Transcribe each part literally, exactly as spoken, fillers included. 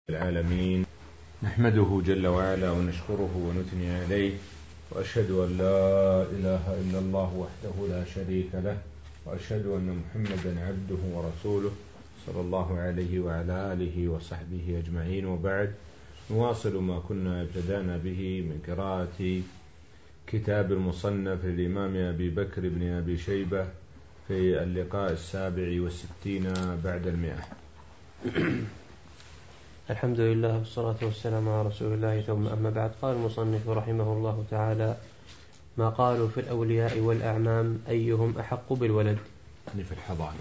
العالمين، نحمده جل وعلا ونشكره ونثني عليه، وأشهد أن لا إله إلا الله وحده لا شريك له، وأشهد أن محمدا عبده ورسوله صلى الله عليه وعلى آله وصحبه أجمعين. وبعد، نواصل ما كنا ابتدأنا به من قراءة كتاب المصنف للإمام أبي بكر بن أبي شيبة في اللقاء السابع والستين بعد المئة. الحمد لله والصلاة والسلام على رسول الله، ثم أما بعد. قال المصنف رحمه الله تعالى: ما قالوا في الأولياء والأعمام أيهم أحق بالولد؟ يعني في الحضانة.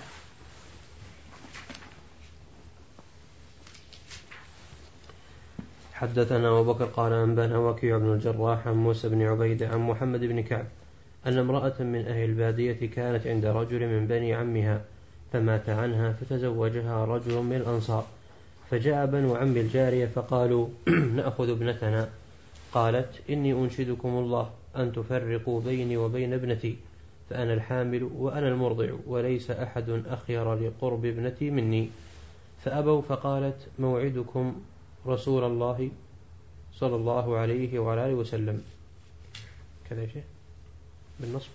حدثنا أبو بكر قال أنبانا وكيع بن الجراح عن موسى بن عبيدة عن محمد بن كعب أن امرأة من أهل البادية كانت عند رجل من بني عمها فمات عنها فتزوجها رجل من الأنصار، فجاء بنو عم الجارية فقالوا: نأخذ ابنتنا. قالت: إني أنشدكم الله أن تفرقوا بيني وبين ابنتي، فأنا الحامل وأنا المرضع، وليس أحد أخير لقرب ابنتي مني. فأبوا، فقالت: موعدكم رسول الله صلى الله عليه وعلى آله وسلم. كذا شيء بالنصب.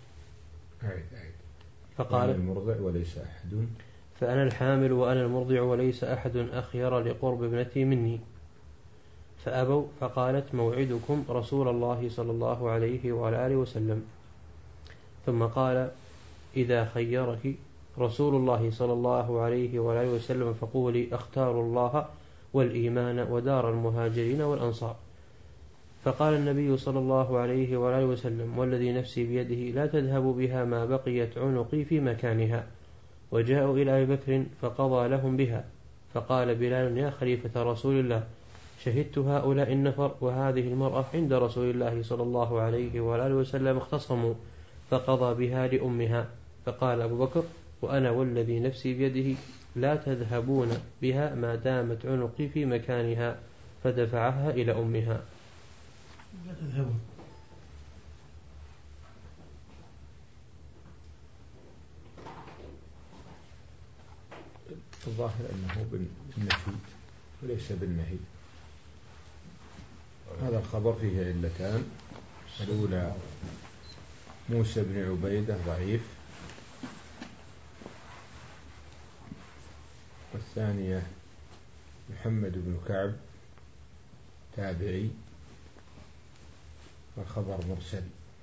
فقالت: المرضع وليس أحد فأنا الحامل وأنا المرضع وليس أحد أخير لقرب ابنتي مني. فأبوا، فقالت: موعدكم رسول الله صلى الله عليه وعلى آله وسلم. ثم قال: إذا خيرك رسول الله صلى الله عليه وعلى آله وسلم فقولي: أختار الله والإيمان ودار المهاجرين والأنصار. فقال النبي صلى الله عليه وعلى آله وسلم: والذي نفسي بيده لا تذهب بها ما بقيت عنقي في مكانها. وجاءوا إلى أبي بكر فقضى لهم بها. فقال بلال: يا خليفة رسول الله، شهدت هؤلاء النفر وهذه المرأة عند رسول الله صلى الله عليه وآله وسلم اختصموا فقضى بها لأمها. فقال أبو بكر: وأنا والذي نفسي بيده لا تذهبون بها ما دامت عنقي في مكانها. فدفعها إلى أمها. لا تذهبون. الظاهر أنه بالنفي وليس بالنهي. هذا الخبر فيه علتان: الأولى موسى بن عبيدة ضعيف، والثانية محمد بن كعب تابعي، والخبر مرسل.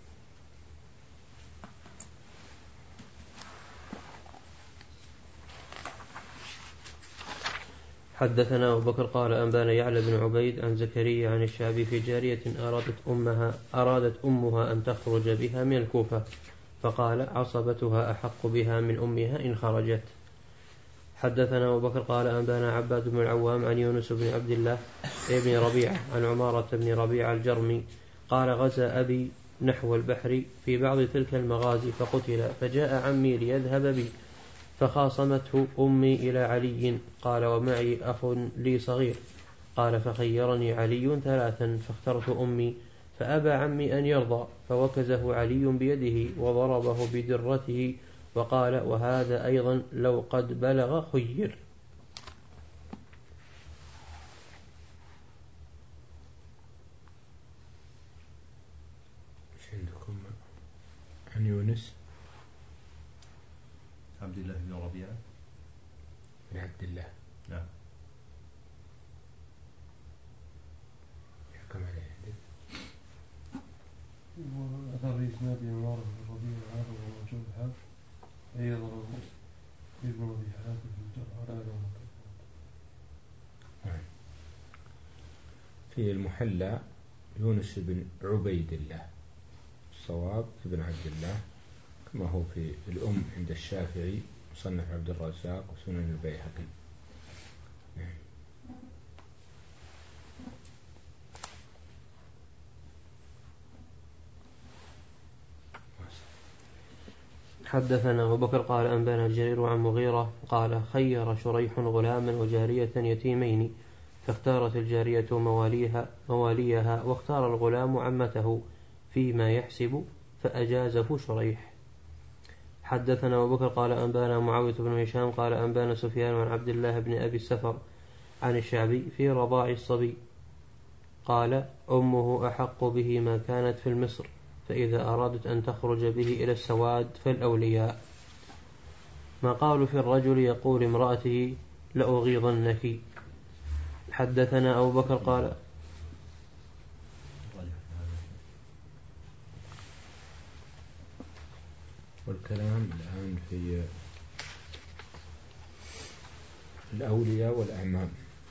حدثنا أبو بكر قال أنبانا يعلى بن عبيد عن زكريا عن الشعبي في جارية أرادت أمها أرادت أمها أن تخرج بها من الكوفة، فقال: عصبتها أحق بها من أمها إن خرجت. حدثنا أبو بكر قال أنبانا عباد بن العوام عن يونس بن عبد الله بن ربيعة عن عمارة بن ربيعة الجرمي قال: غزا أبي نحو البحر في بعض تلك المغازي فقتل، فجاء عمي ليذهب بي، فخاصمته أمي إلى علي. قال: ومعي أخ لي صغير. قال: فخيرني علي ثلاثا، فاخترت أمي، فأبى عمي أن يرضى، فوكزه علي بيده وضربه بدرته وقال: وهذا أيضا لو قد بلغ خير. عندكم عن يونس عبد الله بن ربيعة بن عبد الله. نعم. يحكم عليه عندك. وأثر إسناد عمارة بن ربيعة هذا وموجود حال أيضا ابن أبي حاتم في الجرح. في المحلى يونس بن عبيد الله، الصواب ابن عبد الله، كما هو في الأم عند الشافعي مصنف عبد الرزاق وسنن البيهقي. حدثنا أبو بكر قال أنبانا الجرير عن مغيرة قال: خير شريح غلاما وجارية يتيمين، فاختارت الجارية مواليها, مواليها واختار الغلام عمته فيما يحسب، فأجازه شريح. حدثنا أبو بكر قال أنبانا معاوية بن هشام قال أنبانا سفيان عن عبد الله بن أبي السفر عن الشعبي في رضاع الصبي قال أمه أحق به ما كانت في المصر، فإذا أرادت أن تخرج به إلى السواد فالأولياء. ما قال في الرجل يقول امرأته لأغيظنك. حدثنا أبو بكر قال والكلام الآن في الأولياء والأعمام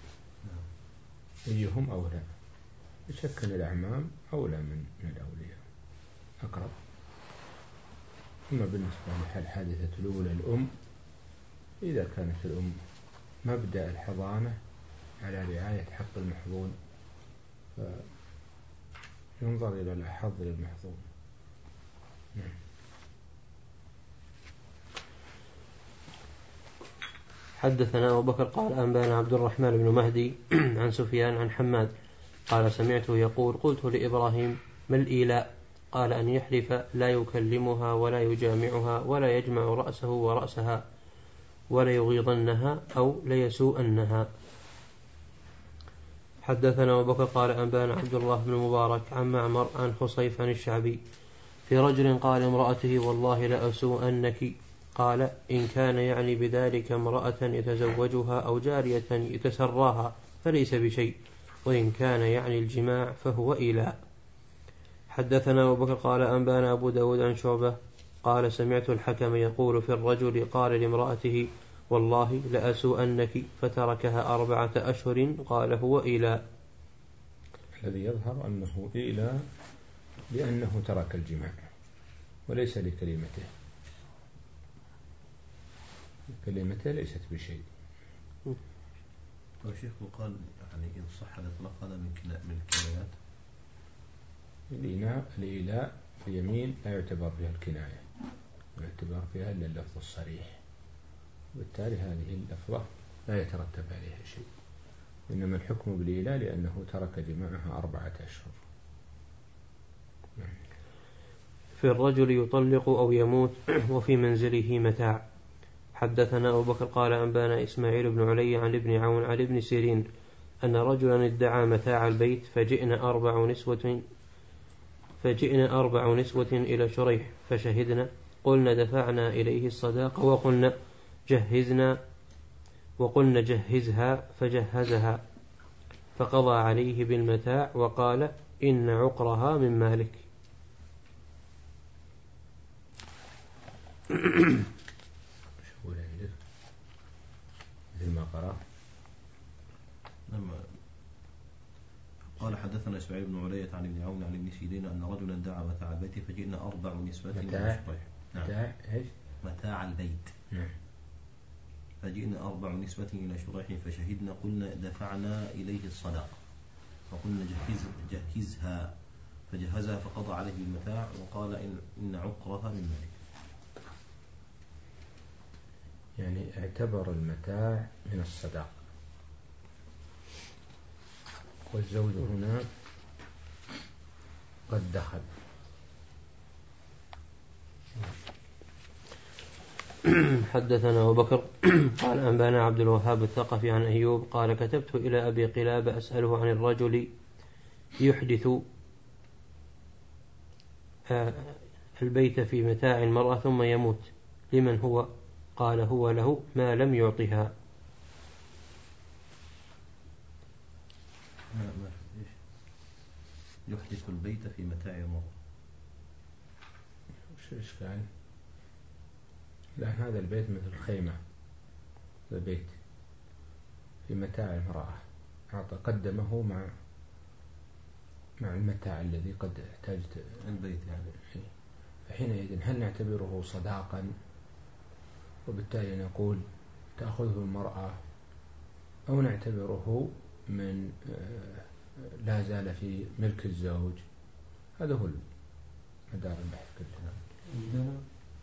أيهم أولى؟ بشك أن الأعمام أولى من الأولياء أقرب. أما بالنسبة للحادثة الأولى الأم، إذا كانت الأم مبدأ الحضانة على رعاية حق المحظون فينظر إلى الحظ للمحظون. نعم. حدثنا أبو بكر قال أنبانا عبد الرحمن بن مهدي عن سفيان عن حماد قال سمعته يقول قلت لإبراهيم ما الإيلاء؟ قال أن يحلف لا يكلمها ولا يجامعها ولا يجمع رأسه ورأسها ولا يغيظنها أو ليسوءنها. حدثنا أبو بكر قال أنبانا عبد الله بن المبارك عن معمر عن حصيف عن الشعبي في رجل قال امرأته والله لأسوءنك. قال إن كان يعني بذلك امرأة يتزوجها أو جارية يتسراها فليس بشيء، وإن كان يعني الجماع فهو إيلاء. حدثنا أبو بكر قال أنبانا أبو داود عن شعبة قال سمعت الحكم يقول في الرجل قال لامرأته والله لأسوءنك فتركها أربعة أشهر قال هو إيلاء. الذي يظهر أنه إيلاء لأنه ترك الجماع وليس لكلمته، كلمته ليست بشيء. وشيخ قال يعني إن صح الإطلاق هذا من من الكنايات. الإيلاء الإيلاء في اليمين لا يعتبر فيها الكناية، يعتبر فيها إلا اللفظ الصريح، وبالتالي هذه اللفظة لا يترتب عليها شيء، إنما الحكم بالإيلاء لأنه ترك جماعها أربعة أشهر. في الرجل يطلق أو يموت وفي منزله متاع. حدثنا أبو بكر قال أنبانا إسماعيل بن علي عن ابن عون عن ابن سيرين أن رجلا ادعى متاع البيت فجئنا أربع نسوة فجئنا أربع نسوة إلى شريح فشهدنا قلنا دفعنا إليه الصداق وقلنا جهزنا وقلنا جهزها فجهزها فقضى عليه بالمتاع وقال إن عقرها من مالك. ما قرأ لما قال حدثنا إسماعيل بن علية عن ابن عون عن ابن سيرين أن رجلا دعا متاع البيت فجئنا أربع نسوة متاع نعم. متاع إيش؟ متاع البيت. نعم. فجئنا أربع نسوة إلى شريح فشهدنا قلنا دفعنا إليه الصداق وقلنا جهز جهزها فجهزها فقضى عليه المتاع وقال إن, إن عقرها من مالك. يعني اعتبر المتاع من الصداق، والزوج هنا قد دخل. حدثنا أبو بكر قال أنبانا عبد الوهاب الثقفي عن أيوب قال كتبت إلى أبي قلابة أسأله عن الرجل يحدث البيت في متاع المرأة ثم يموت لمن هو؟ قال هو له ما لم يعطها. يحدث البيت في متاع المرأة وش الإشكال؟ لأن هذا البيت مثل خيمة، البيت في متاع المرأة أعطى قدمه مع مع المتاع الذي قد احتاجت البيت يعني. فحينئذ هل نعتبره صداقا وبالتالي نقول تأخذه المرأة، أو نعتبره من لا زال في ملك الزوج؟ هذا هو مدار البحث كله. عندنا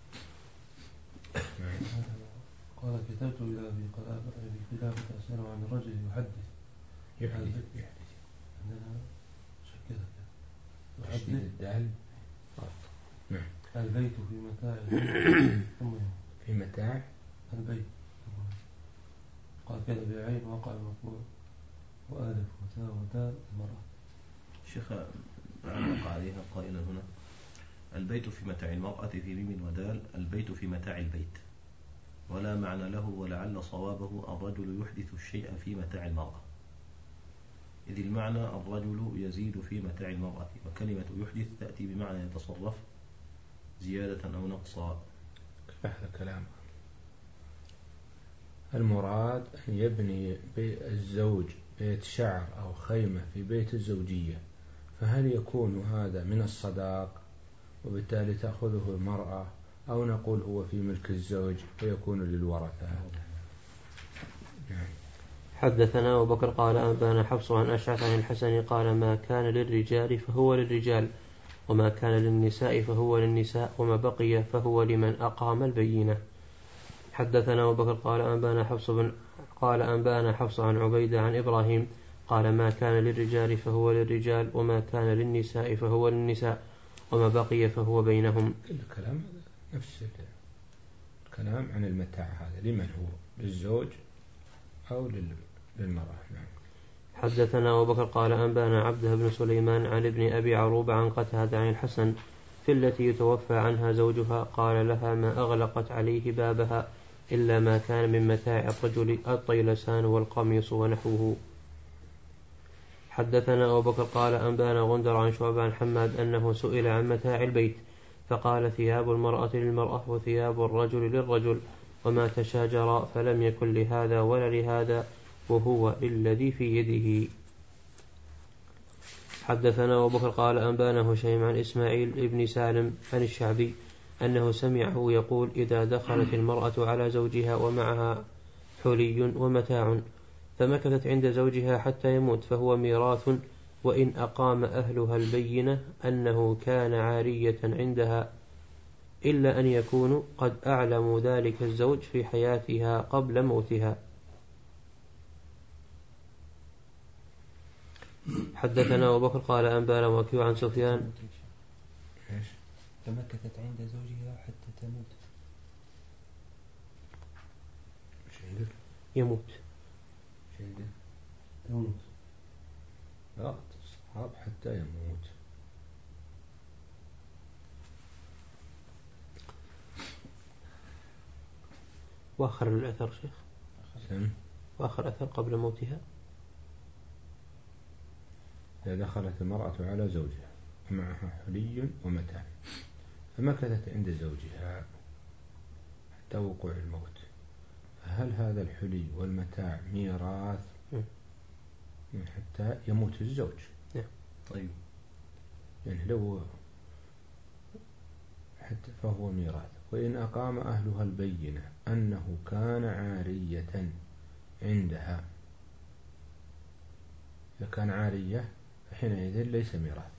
قال كتبت إلى أبي قلابة أسأله عن الرجل يحدث يحدث يحدث عندنا شكلها تشديد الدال. نعم. البيت في متاع ثم في متاع البيت قال كذا بعين وقع المفعول وألف وتاء ودال المرأة. شيخ علق عليها قائلا هنا: البيت في متاع المرأة في ميم ودال، البيت في متاع البيت، ولا معنى له، ولعل صوابه الرجل يحدث الشيء في متاع المرأة، إذ المعنى الرجل يزيد في متاع المرأة، وكلمة يحدث تأتي بمعنى يتصرف زيادة أو نقصا. هذا كلام. المراد أن يبني الزوج بيت شعر أو خيمة في بيت الزوجية، فهل يكون هذا من الصداق وبالتالي تأخذه المرأة، أو نقول هو في ملك الزوج فيكون للورثة؟ حدثنا أبو بكر قال أنبانا حفص عن أشعث عن الحسن قال: ما كان للرجال فهو للرجال، وما كان للنساء فهو للنساء، وما بقي فهو لمن أقام البينة. حدثنا أبو بكر قال أنبانا حفص بن قال أنبانا حفص عن عبيدة عن إبراهيم قال: ما كان للرجال فهو للرجال، وما كان للنساء فهو للنساء، وما بقي فهو بينهم. الكلام نفس الكلام عن المتاع، هذا لمن هو؟ للزوج أو للمرأة؟ نعم. حدثنا أبو بكر قال أنبانا عبده بن سليمان عن ابن أبي عروبة عن قتادة عن الحسن في التي يتوفى عنها زوجها قال لها: ما أغلقت عليه بابها إلا ما كان من متاع الرجل الطيلسان والقميص ونحوه. حدثنا أبو بكر قال أنبانا غندر عن شعبة عن حماد أنه سئل عن متاع البيت فقال: ثياب المرأة للمرأة وثياب الرجل للرجل، وما تشاجرا فلم يكن لهذا ولا لهذا، وهو للذي في يده. حدثنا أبو بكر قال أنبانا هشيم عن إسماعيل ابن سالم عن الشعبي أنه سمعه يقول: إذا دخلت المرأة على زوجها ومعها حلي ومتاع فمكثت عند زوجها حتى يموت فهو ميراث، وإن أقام أهلها البينة أنه كان عارية عندها، إلا أن يكونوا قد أعلموا ذلك الزوج في حياتها قبل موتها. حدثنا أبو بكر قال أنبانا وكيع عن سفيان فمكثت عند زوجها حتى تموت. يموت تموت. لا تصحاب حتى يموت. وآخر الأثر شيخ سم. وآخر أثر قبل موتها: إذا دخلت المرأة على زوجها ومعها حلي ومتاع فمكثت عند زوجها حتى وقوع الموت، فهل هذا الحلي والمتاع ميراث حتى يموت الزوج؟ طيب، يعني لو حتى فهو ميراث. وإن أقام أهلها البينة أنه كان عارية عندها، إذا كان عارية فحينئذ ليس ميراث،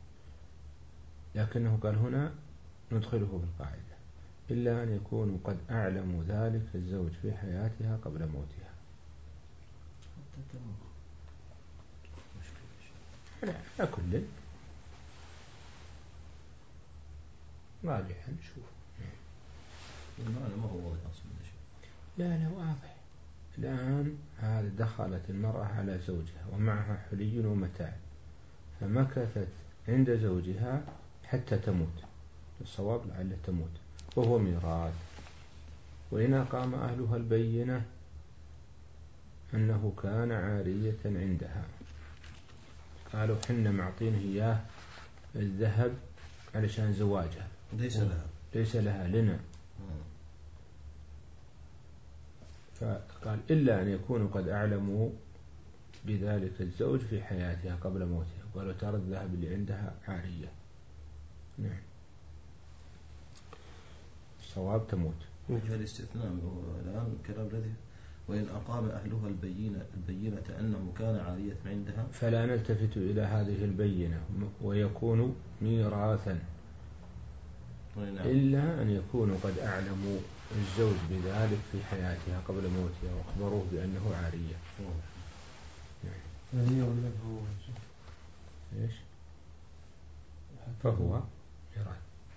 لكنه قال هنا ندخله بالقاعدة إلا أن يكونوا قد أعلموا ذلك الزوج في حياتها قبل موتها. لا كل راجعا نشوف المعنى ما هو واضح أصلا. لا لا واضح. الآن هذا دخلت المرأة على زوجها ومعها حلي ومتاع فمكثت عند زوجها حتى تموت، الصواب لعل تموت، وهو ميراث. وإن أقام أهلها البينة أنه كان عارية عندها، قالوا حنا معطينه إياه الذهب علشان زواجها، ليس لها ليس لها لنا. فقال إلا أن يكونوا قد أعلموا بذلك الزوج في حياتها قبل موتها، قالوا ترى الذهب اللي عندها عارية. نعم، الصواب تموت. وجه الاستثناء الآن كلام الذي وإن أقام أهلها البينة البينة أنه كان عارية عندها، فلا نلتفت إلى هذه البينة ويكون ميراثا إلا أن يكونوا قد أعلموا الزوج بذلك في حياتها قبل موتها وأخبروه بأنه عارية. هي ولا هو؟ إيش؟ فهو ميراث،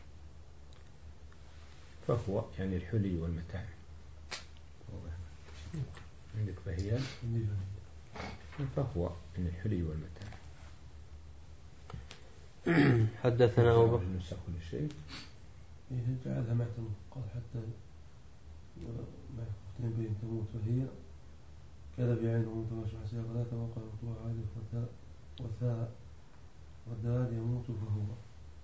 فهو يعني الحلي والمتاع. عندك فهي فهو من الحلي والمتاع. حدثنا أبو بكر نسخ كل شيء جعلها ما تموت، قال حتى ما يختلف بين تموت، فهي كذا بعينه متواشى حسيا فلا توقع مطلوع هذه الفتاة وثاء والدال يموت فهو.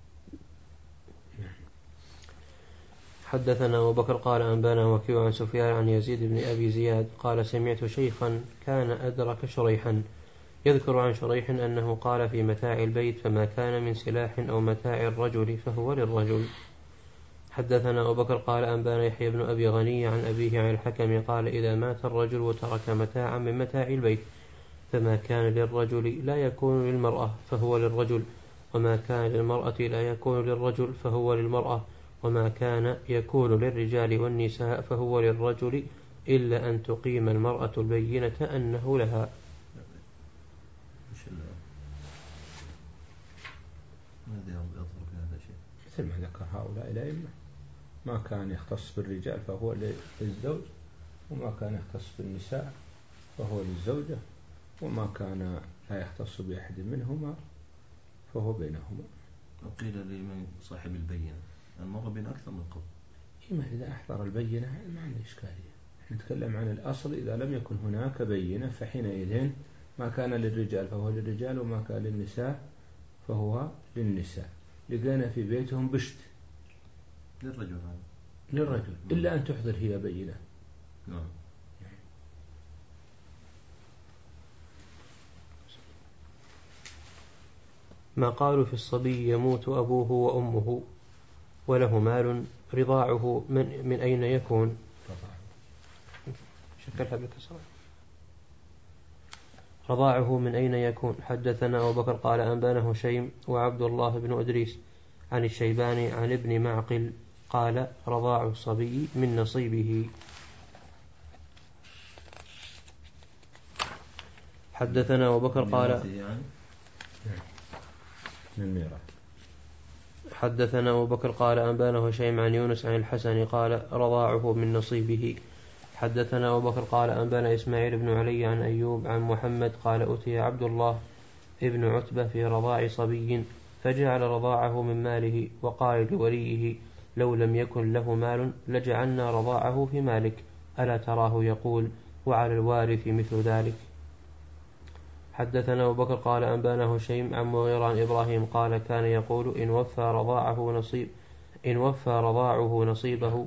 حدثنا أبو بكر قال أنبانا وكيع عن سفيان عن يزيد بن أبي زياد قال سمعت شيخا كان أدرك شريحا يذكر عن شريح أنه قال في متاع البيت فما كان من سلاح أو متاع الرجل فهو للرجل. حدثنا أبو بكر قال أنبانا يحيى بن أبي غني عن أبيه عن الحكم قال إذا مات الرجل وترك متاعا من متاع البيت فما كان للرجل لا يكون للمرأة فهو للرجل، وما كان للمرأة لا يكون للرجل فهو للمرأة، وما كان يكون للرجال والنساء فهو للرجل إلا أن تقيم المرأة البينة أنه لها. مثل ما ذكر هؤلاء الأئمة، ما كان يختص بالرجال فهو للزوج، وما كان يختص بالنساء فهو للزوجة، وما كان لا يختص بأحد منهما فهو بينهما. وقيل لمن صاحب البينة المرة بين أكثر من قبل. إما إذا أحضر البينة ما عنده إشكالية. نتكلم عن الأصل إذا لم يكن هناك بينة فحينئذ ما كان للرجال فهو للرجال، وما كان للنساء فهو للنساء. لقينا في بيتهم بشت للرجل هذا للرجل إلا أن تحضر هي بينة. نعم. ما قالوا في الصبي يموت أبوه وأمه وله مال رضاعه من, من أين يكون؟ شكلها بالكسر. رضاعه من أين يكون؟ حدثنا أبو بكر قال أنبانه هشيم وعبد الله بن أدريس عن الشيباني عن ابن معقل قال رضاع الصبي من نصيبه. حدثنا أبو بكر قال حدثنا أبو بكر قال أنبانه هشيم عن يونس عن الحسن قال رضاعه من نصيبه. حدثنا أبو بكر قال أنبانا إسماعيل بن علي عن أيوب عن محمد قال أتي عبد الله ابن عتبة في رضاع صبي فجعل رضاعه من ماله وقال لوليه لو لم يكن له مال لجعلنا رضاعه في مالك ألا تراه يقول وعلى الوارث مثل ذلك. حدثنا أبو بكر قال أنبانا هشيم عن مغيرة عن إبراهيم قال كان يقول إن وفى رضاعه نصيب إن وفى رضاعه نصيبه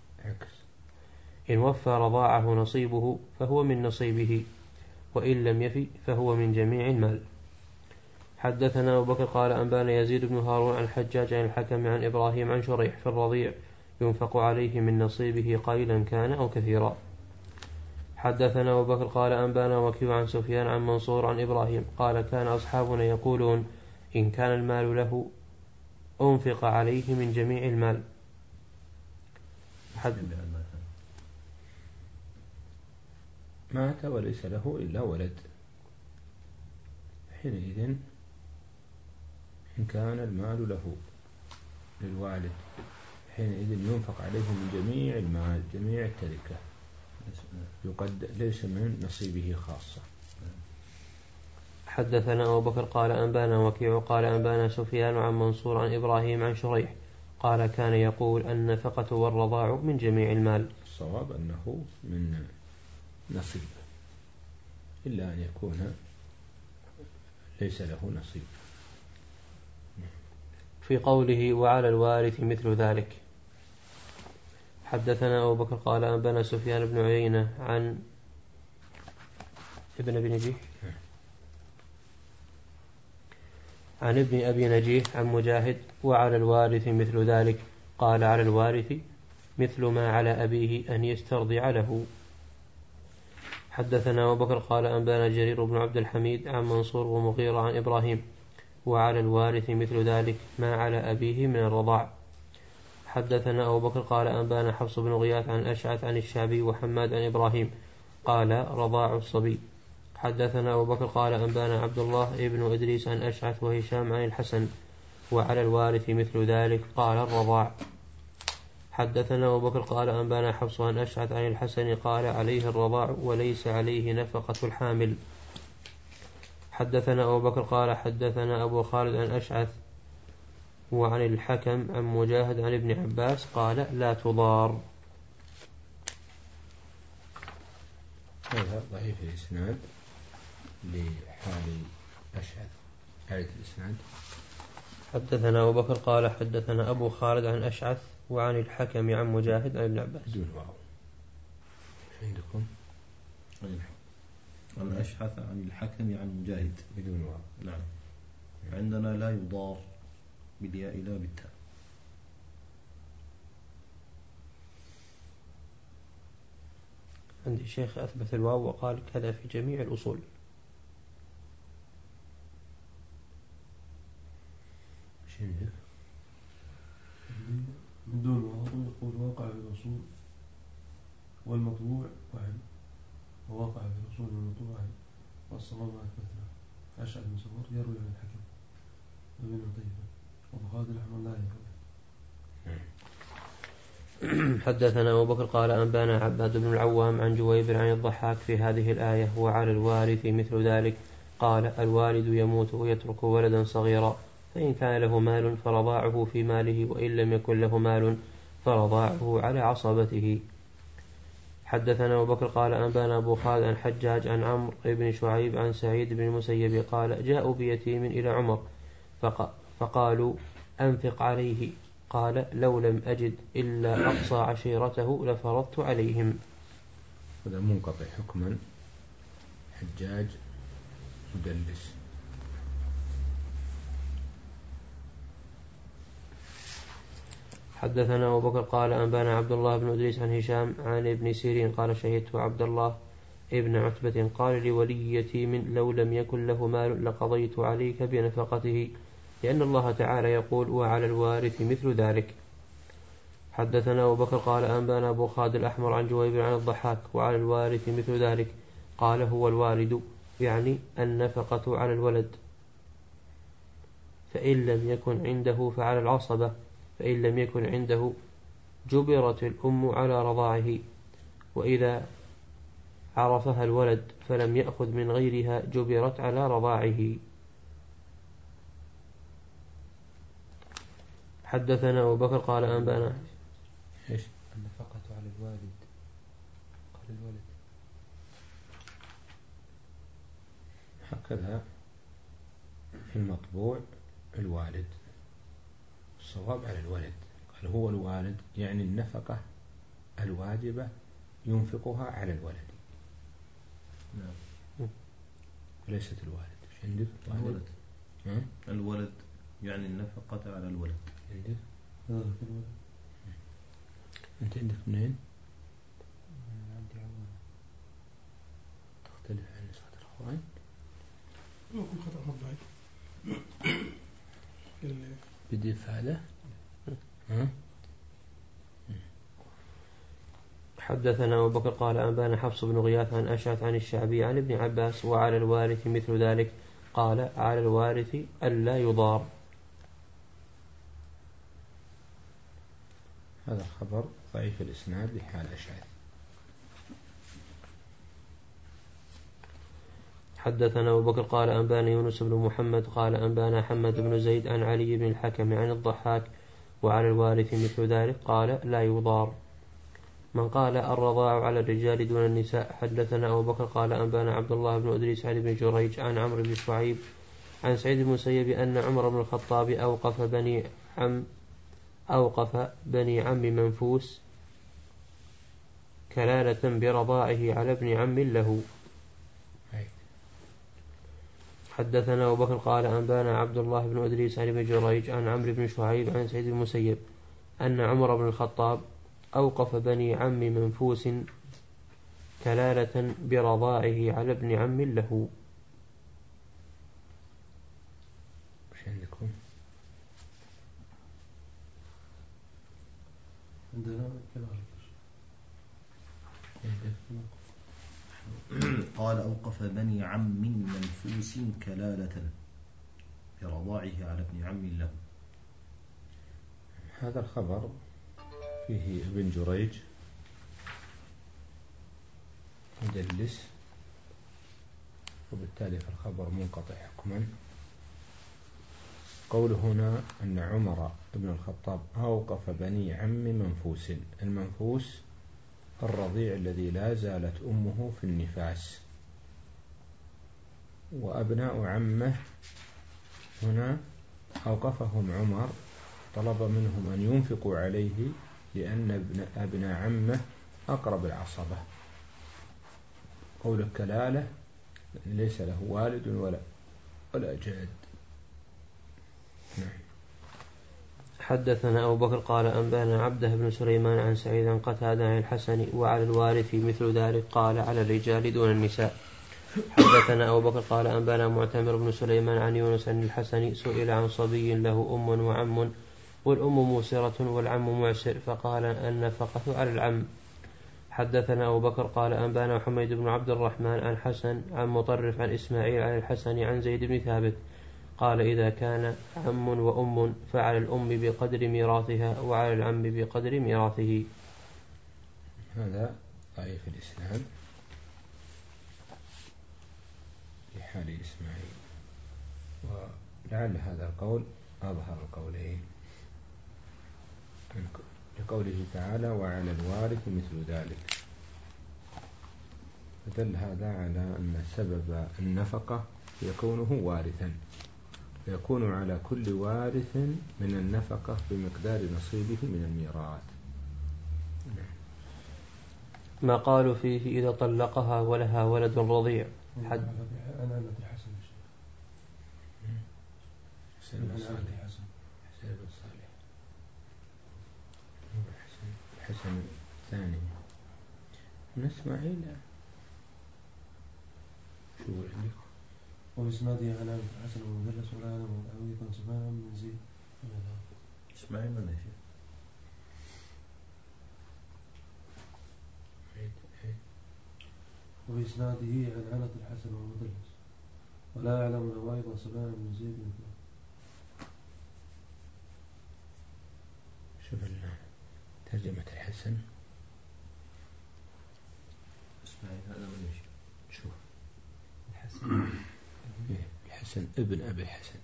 إن وفى رضاعه نصيبه فهو من نصيبه، وإن لم يفي فهو من جميع المال. حدثنا أبو بكر قال أنبانا يزيد بن هارون عن الحجاج عن الحكم عن إبراهيم عن شريح في الرضيع ينفق عليه من نصيبه قليلا كان أو كثيرا. حدثنا أبو بكر قال أنبانا وكيع عن سفيان عن منصور عن إبراهيم قال كان أصحابنا يقولون إن كان المال له أنفق عليه من جميع المال. مات وليس له إلا ولد، حينئذ إن كان المال له للوالد حينئذ ينفق عليه من جميع المال جميع التركة، يقد ليس من نصيبه خاصة. حدثنا أبو بكر قال أنبانا وكيع قال أنبانا سفيان عن منصور عن إبراهيم عن شريح قال كان يقول النفقة والرضاع من جميع المال. الصواب أنه من نصيب إلا أن يكون ليس له نصيب. في قوله وعلى الوارث مثل ذلك. حدثنا أبو بكر قال أنبانا سفيان بن عيينة عن ابن أبي نجيح عن ابن أبي نجيح عن مجاهد وعلى الوارث مثل ذلك قال على الوارث مثل ما على أبيه أن يسترضع له. حدثنا أبو بكر قال أنبانا جرير بن عبد الحميد عن منصور ومغيرة عن إبراهيم وعلى الوارث مثل ذلك ما على أبيه من الرضاع. حدثنا أبو بكر قال أنبانا حفص بن غياث عن أشعث عن الشعبي وحماد عن إبراهيم قال رضاع الصبي. حدثنا أبو بكر قال أنبانا عبد الله ابن إدريس عن أشعث وهشام عن الحسن وعلى الوارث مثل ذلك قال الرضاع. حدثنا أبو بكر قال أنبانا حفص عن أشعث عن الحسن قال عليه الرضاع وليس عليه نفقة الحامل. حدثنا أبو بكر قال حدثنا أبو خالد عن أشعث وعن الحكم عن مجاهد عن ابن عباس قال لا تضار. هذا ضعيف الإسناد لحال أشعث. آية الإسناد. حدثنا أبو بكر قال حدثنا أبو خالد عن أشعث وعن الحكم عن مجاهد عن ابن عباس. بدون واو. عندكم عن أشعث عن الحكم عن مجاهد بدون واو. نعم. عندنا لا يضار بالياء لا بالتاء. عندي شيخ أثبت الواو وقال كذا في جميع الأصول. ايش عندك؟ من دون واو يقول واقع في الأصول والمطبوع واحد، وواقع في الأصول والمطبوع واحد، والصواب ما أثبتنا. أشعث بن سمر يروي عن الحكم وابن طيبة وأبو خالد رحمه الله يروي. حدثنا أبو بكر قال أنبانا عباد بن العوام عن جويبر عن الضحاك في هذه الآية وعلى الوارث مثل ذلك. قال الوالد يموت ويترك ولدا صغيرا فإن كان له مال فرضاعه في ماله وإن لم يكن له مال فرضاعه على عصبته. حدثنا أبو بكر قال أنبانا أبو خالد عن حجاج عن عمرو بن شعيب عن سعيد بن المسيب قال جاءوا بيتيم إلى عمر فقالوا أنفق عليه قال لو لم أجد إلا أقصى عشيرته لفرضت عليهم. هذا منقطع حكما. حجاج مدلس. حدثنا أبو بكر قال أنبانا عبد الله بن إدريس عن هشام عن ابن سيرين قال شهدت عبد الله ابن عتبة قال لولي يتيم لو لم يكن له مال لقضيت عليك بنفقته لأن الله تعالى يقول وعلى الوارث مثل ذلك. حدثنا أبو بكر قال أنبانا أبو خالد الأحمر عن جويبر عن الضحاك وعلى الوارث مثل ذلك قال هو الوالد يعني النفقة على الولد فإن لم يكن عنده فعلى العصبة فإن لم يكن عنده جبرت الأم على رضاعه وإذا عرفها الولد فلم يأخذ من غيرها جبرت على رضاعه. حدثنا أبو بكر قال أنبانا إيش؟ النفقة على الوالد قال الولد هكذا في المطبوع الوالد الصواب على الولد. قال هو الوالد يعني النفقة الواجبة ينفقها على الولد. نعم. وليست الوالد. ايش عندك؟ الولد. ها؟ الولد يعني النفقة على الولد. عندك؟ هذا في الولد. أنت عندك منين؟ عندي عوام. تختلف عن نسخة الأخوان؟ ممكن خطأ مطبعي. بديف هذا؟ ها؟ حدثنا أبو بكر قال أنبانا حفص بن غياث عن أشعث عن الشعبي عن ابن عباس وعلى الوارث مثل ذلك قال على الوارث ألا يضار. هذا الخبر ضعيف الإسناد لحال أشعث. حدثنا أبو بكر قال أنبانا يونس بن محمد قال أنبانا حمد بن زيد عن علي بن الحكم عن الضحاك وعلى الوارث مثل ذلك قال لا يضار. من قال الرضاع على الرجال دون النساء. حدثنا أبو بكر قال أنبانا عبد الله بن إدريس عن ابن جريج عن عمرو بن شعيب عن سعيد بن المسيب أن عمر بن الخطاب أوقف بني عم أوقف بني عم منفوس كلالة برضاعه على ابن عم له. حدثنا أبو بكر قال أنبانا عبد الله بن إدريس عن ابن جريج عن عمرو بن شعيب عن سعيد بن المسيب أن عمر بن الخطاب أوقف بني عم منفوس كلالة برضاعه على ابن عم له. وش عندكم؟ عندنا كذا. قال أوقف بني عم منفوس كلالة برضاعه على ابن عم له. هذا الخبر فيه ابن جريج مدلس وبالتالي فالخبر منقطع حكما. قول هنا أن عمر بن الخطاب أوقف بني عم منفوس. المنفوس الرضيع الذي لا زالت أمه في النفاس، وأبناء عمه هنا أوقفهم عمر، طلب منهم أن ينفقوا عليه لأن ابن أبناء عمه أقرب العصبة. قول الكلالة ليس له والد ولا ولا جاد. نعم. حدثنا أبو بكر قال أنبانا عبده بن سليمان عن سعيد عن قتادة عن الحسن وعلى الوارث مثل ذلك قال على الرجال دون النساء. حدثنا أبو بكر قال أنبانا معتمر بن سليمان عن يونس عن الحسن سئل عن صبي له أم وعم والأم موسرة والعم معسر فقال النفقة على العم. حدثنا أبو بكر قال أنبانا حميد بن عبد الرحمن عن حسن عن مطرف عن إسماعيل عن الحسن عن زيد بن ثابت قال إذا كان عم وأم فعلى الأم بقدر ميراثها وعلى العم بقدر ميراثه. هذا ضعيف الإسناد في حال إسماعيل، ولعل هذا القول أظهر القولين لقوله تعالى وعلى الوارث مثل ذلك، فدل هذا على أن سبب النفقة يكونه وارثا، فيكون على كل وارث من النفقة بمقدار نصيبه من الميراث. ما قالوا فيه إذا طلقها ولها ولد رضيع. حد أنا أنا الحسن حسين بن صالح حسين بن صالح الحسن الثاني من إسماعيل. شو عندك؟ وإسنادي عن أبي الحسن بن مدرس ولا أنا معاوية بن سفيان من زيد. إسماعيل من إيش؟ وبإسناده عن عنة الحسن بن مدرس ولا أعلم له أيضا سفيان بن زيد مثله. شوف ترجمة الحسن. إسماعيل هذا من إيش؟ شوف الحسن الحسن ابن أبي الحسن.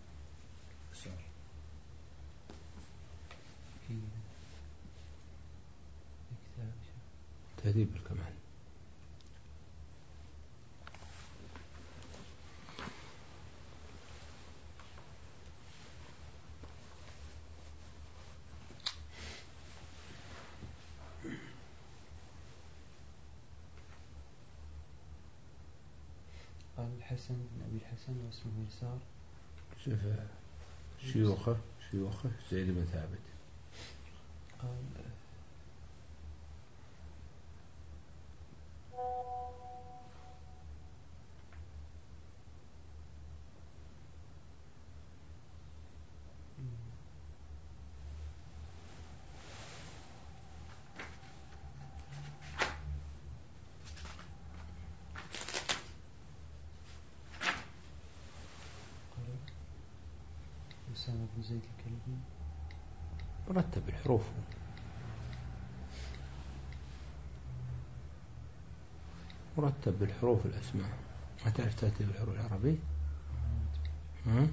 تهذيب الكمال. قال الحسن بن أبي الحسن واسمه يسار. شوف شيوخه شيوخه زيد بن ثابت. قال أسامة بن زيد الكلبي. مرتب الحروف، مرتب بالحروف الأسماء. ما تعرف ترتيب الحروف العربي؟ ها؟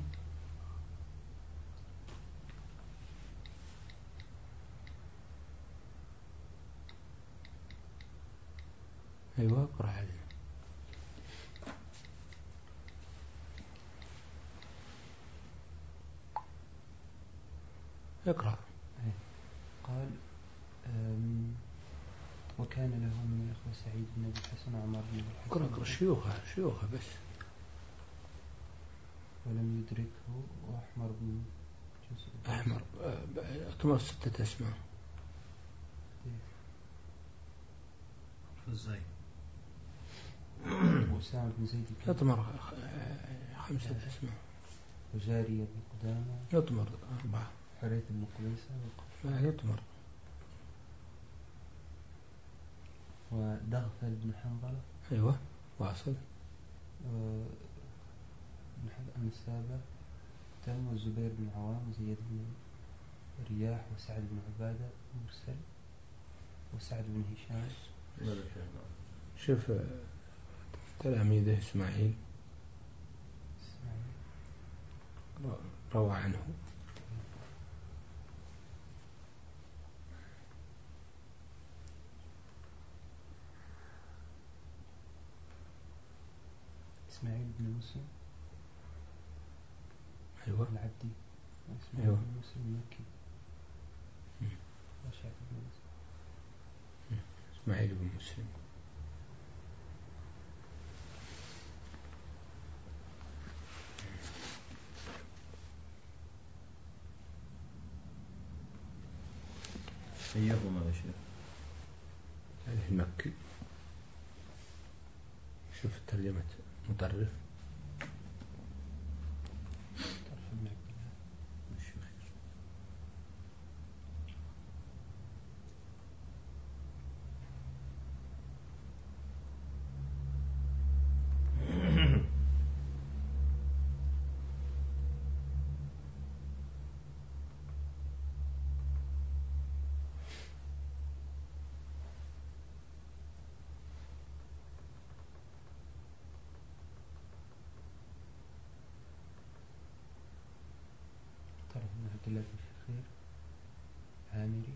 أيوة اقرأ عليه. اقرأ. قال وكان له من الأخوة سعيد بن أبي الحسن وعمر بن الحسن. اقرأ اقرأ شيوخه شيوخه بس. ولم يدركه وأحمر بن جزء. أحمر اعتمر ستة أسماء. فزاي وأسامة بن زيد الكلبي. يطمر خمسة أسماء. وجارية بن قدامة. يطمر أربعة. حريث بن قليسة. لا يطمر. ودغفل بن حنظلة. أيوة واصل. بن حزم السابع تم والزبير بن عوام وزيد بن رياح وسعد بن عبادة مرسل وسعد بن هشام. شوف تلاميذه إسماعيل إسماعيل روى عنه. إسماعيل بن مسلم أيوة العبدي إسماعيل أيوة بن مسلم المكي وشعب بن مسلم إسماعيل بن مسلم. أيهما يا شيخ؟ يعني المكي. شوف ترجمة مطرف. طرف بن عبد الله الشيخ. طرف بن عبد الله بن شخير عامري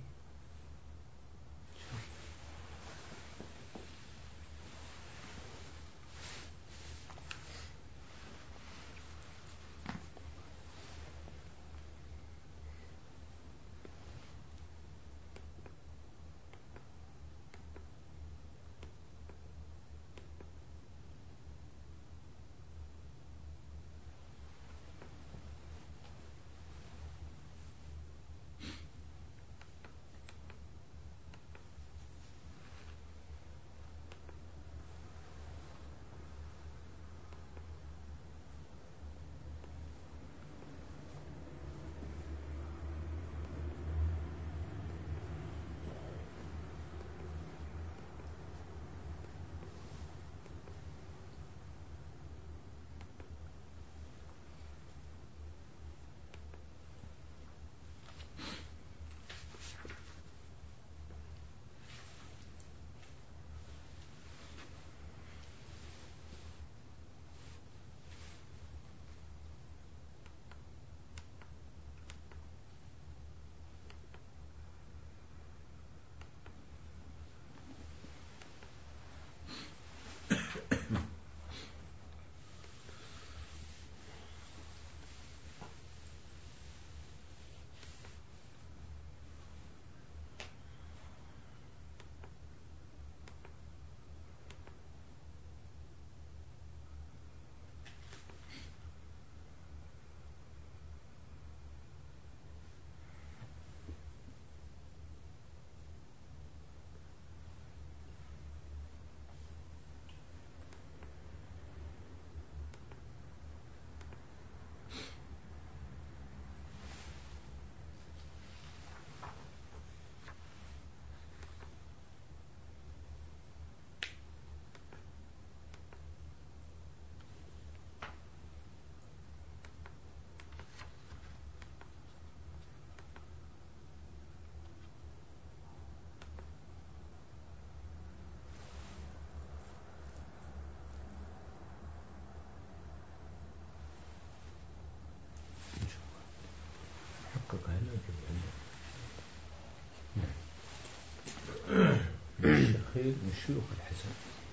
حقق هنا الشخير من شيوخ الحسن.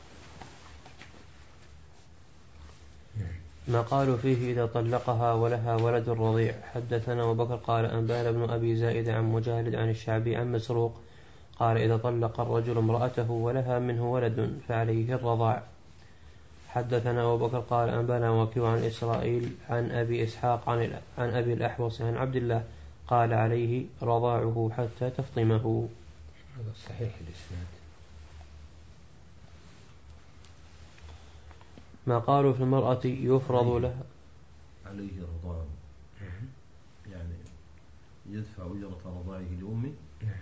ما قالوا فيه إذا طلقها ولها ولد رضيع. حدثنا أبو بكر قال أنبانا بن أبي زائد عن مجالد عن الشعبي عن مسروق قال إذا طلق الرجل امرأته ولها منه ولد فعليه الرضاع. حدثنا أبو بكر قال أنبانا وكيع عن إسرائيل عن أبي إسحاق عن, عن أبي الأحوص عن عبد الله قال عليه رضاعه حتى تفطمه. هذا صحيح الإسناد. ما قالوا في المرأة يفرض لها عليه رضاعه يعني يدفع أجرة رضاعه لأمه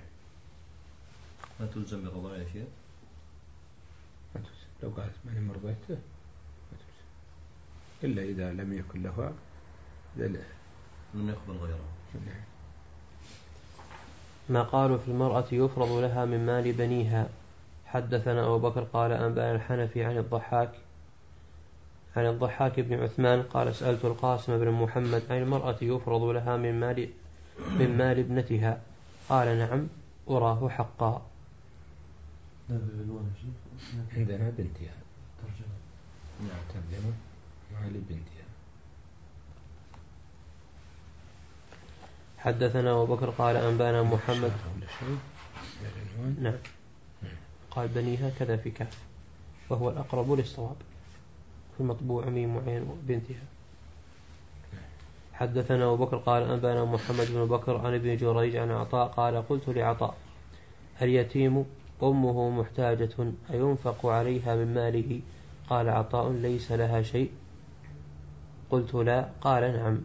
ما تلزم برضاعه يا شيخ؟ ما تلزم. لو قالت ماني مرضيته ما تلزم إلا إذا لم يكن لها ذلك لم يقبل غيره. ما قالوا في المرأة يفرض لها من مال بنيها. حدثنا أبو بكر قال أنبأنا الحنفي عن الضحاك عن الضحاك بن عثمان قال سألت القاسم بن محمد عن المرأة يفرض لها من مال من مال ابنتها قال نعم أراه حقا. عندنا بنتها ترجمة. نعم ترجمة مال بنتها. حدثنا أبو بكر قال أنبانا محمد ولا شيء نعم قال بنيها كذا في كاف وهو الأقرب للصواب في المطبوع ميم وعين بنتها. حدثنا أبو بكر قال أنبانا محمد بن بكر عن ابن جريج عن عطاء قال قلت لعطاء اليتيم أمه محتاجة أينفق عليها من ماله؟ قال عطاء ليس لها شيء. قلت لا. قال نعم.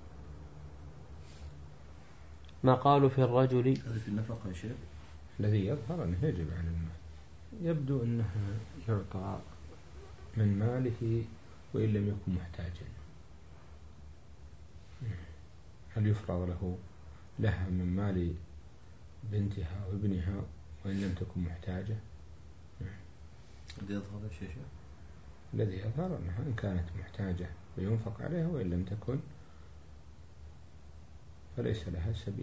ما قالوا في الرجل هذا في النفقة يا شيخ الذي يظهر أنه يجب على المال، يبدو أنه يعطى من ماله وإن لم يكن محتاجا. هل يفرض له لها من مال بنتها وابنها وإن لم تكن محتاجة؟ الذي يظهر يا شيخ الذي يظهر أنها إن كانت محتاجة فينفق عليها وإن لم تكن فليس لها سبيل.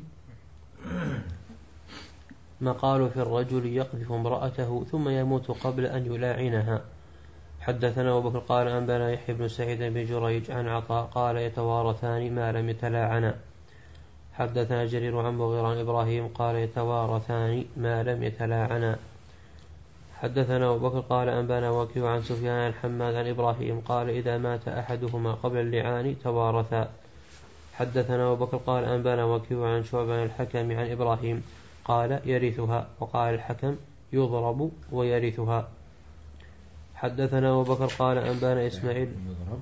ما قالوا في الرجل يقذف امرأته ثم يموت قبل أن يلاعنها. حدثنا أبو بكر قال أنبانا يحيى بن سعيد بن جريج عن عطاء قال يتوارثان ما لم يتلاعنا. حدثنا جرير عن مغيرة عن إبراهيم قال يتوارثان ما لم يتلاعنا. حدثنا أبو بكر قال أنبانا وكيع عن سفيان عن حماد عن إبراهيم قال إذا مات أحدهما قبل اللعان توارثا. حدثنا أبو بكر قال أنبانا وكيع عن شعبة عن الحكم عن إبراهيم قال يرثها وقال الحكم يضرب ويرثها. حدثنا أبو بكر قال أنبانا إسماعيل يضرب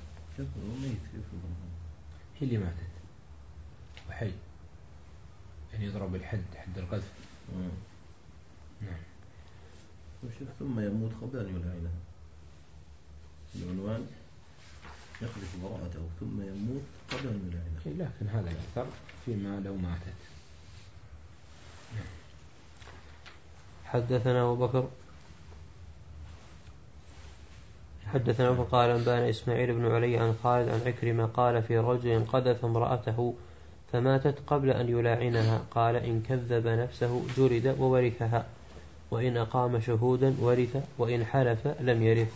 هي اللي ماتت وحي يعني يضرب الحد حد القذف. نعم. ثم يموت قبل أن يلعنها. العنوان يقذف براءته ثم يموت قبل أن يلعنها. لكن هذا الأثر فيما لو ماتت. حدثنا أبو بكر حدثنا أبو قال أنبانا إسماعيل بن علي عن خالد عن عكرمة قال في رجل قذف امرأته فماتت قبل أن يلاعنها قال إن كذب نفسه جلد وورثها وإن أقام شهودا ورث وإن حلف لم يرث.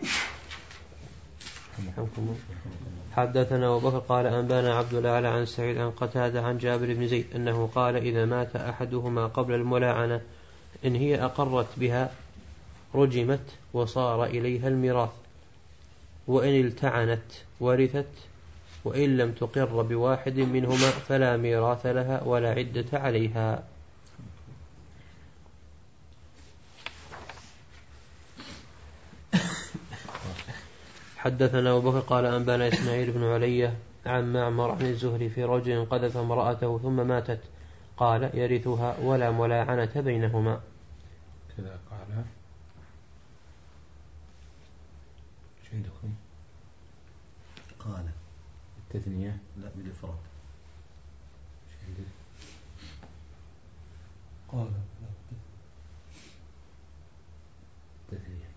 حدثنا أبو بكر قال أنبانا عبد الأعلى عن سعيد عن قتادة عن جابر بن زيد أنه قال إذا مات أحدهما قبل الملاعنة إن هي أقرت بها رجمت وصار إليها الميراث وإن التعنت ورثت وإن لم تقر بواحد منهما فلا ميراث لها ولا عدة عليها. حدثنا أبو بكر قال أنبانا إسماعيل بن علي عن معمر عن الزهري في رجل قذف امرأته ثم ماتت قال يرثها ولا ملاعنة بينهما. كذا قال. ايش عندكم؟ قال التثنية لا بالإفراد. ايش عندك؟ قال التثنية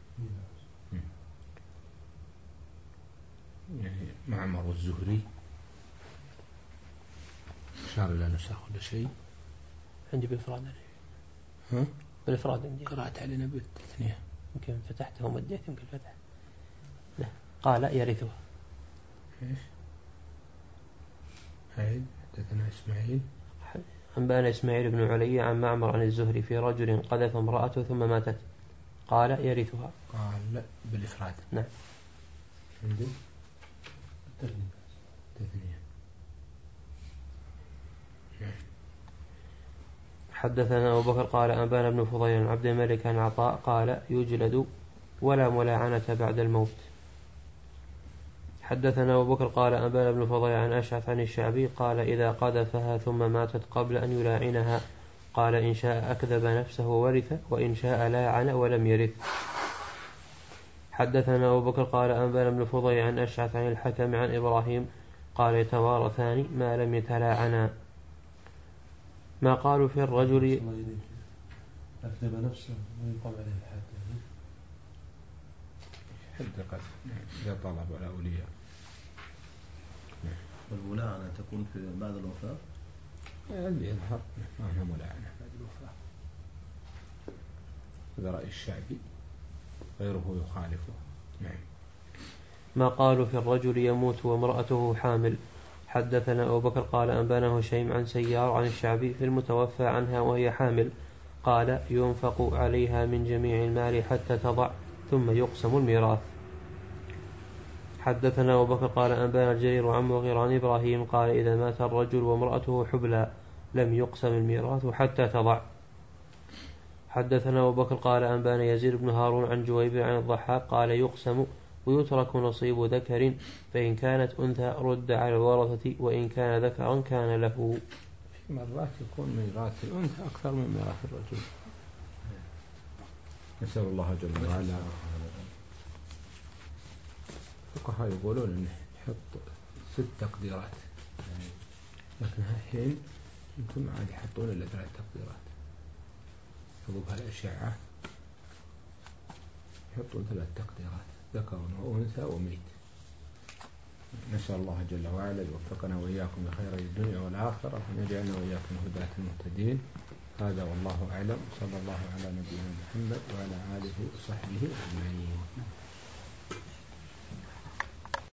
يعني معمر والزهري شار لا نسخ ولا شيء. عندي بالإفراد. ها؟ بالإفراد عندي. قرأت علينا بالتثنية. يمكن فتحته ومديت يمكن فتح. لا قال يرثها. ايش؟ هاي حدثنا إسماعيل. أنبانا إسماعيل بن علي عن معمر عن الزهري في رجل قذف امرأته ثم ماتت قال يرثها. قال لا بالإفراد. نعم. عندي التثنية. تثنية. حدثنا أبو بكر قال أنبانا بن فضيل عن عبد الملك عن عطاء قال يجلد ولا ملاعنة بعد الموت. حدثنا أبو بكر قال أنبانا بن فضيل عن أشعث عن الشعبي قال إذا قذفها ثم ماتت قبل أن يلاعنها قال إن شاء أكذب نفسه ورث وإن شاء لاعن ولم يرث. حدثنا أبو بكر قال أنبانا بن فضيل عن أشعث عن الحكم عن إبراهيم قال يتوارثان ما لم يتلاعنا. ما قالوا في الرجل أكذب نفسه ويقام عليه الحد. حد قذف إذا طلب الأولياء. والملاعنة تكون في بعد الوفاة؟ اللي يظهر ما هي ملاعنة بعد الوفاة، هذا رأي الشعبي غيره يخالفه. نعم. ما قالوا في الرجل يموت وامرأته حامل. حدثنا أبو بكر قال أنبانا هشيم عن سيار عن الشعبي في المتوفى عنها وهي حامل قال ينفق عليها من جميع المال حتى تضع ثم يقسم الميراث. حدثنا أبو بكر قال أنبانا الجرير عن مغيرة عن إبراهيم قال إذا مات الرجل وامرأته حبلى لم يقسم الميراث حتى تضع. حدثنا أبو بكر قال أنبانا يزيد بن هارون عن جويب عن الضحاك قال يقسم ويترك نصيب ذكر فإن كانت أنثى رد على الورثة وإن كان ذكرا كان له. في مرات يكون ميراث الأنثى أكثر من ميراث الرجل. نسأل الله جل وعلا. الفقهاء يقولون أن نحط ست تقديرات، لكن الحين يمكن ما عاد يحطون إلا ثلاث تقديرات. يضبها الأشعة يحطون ثلاث تقديرات ذكر وأنثى وميت. نسأل الله جل وعلا يوفقنا وإياكم لخير الدنيا والآخرة وأن يجعلنا وإياكم هداة المهتدين. هذا والله أعلم. صلى الله على نبينا محمد وعلى آله وصحبه أجمعين.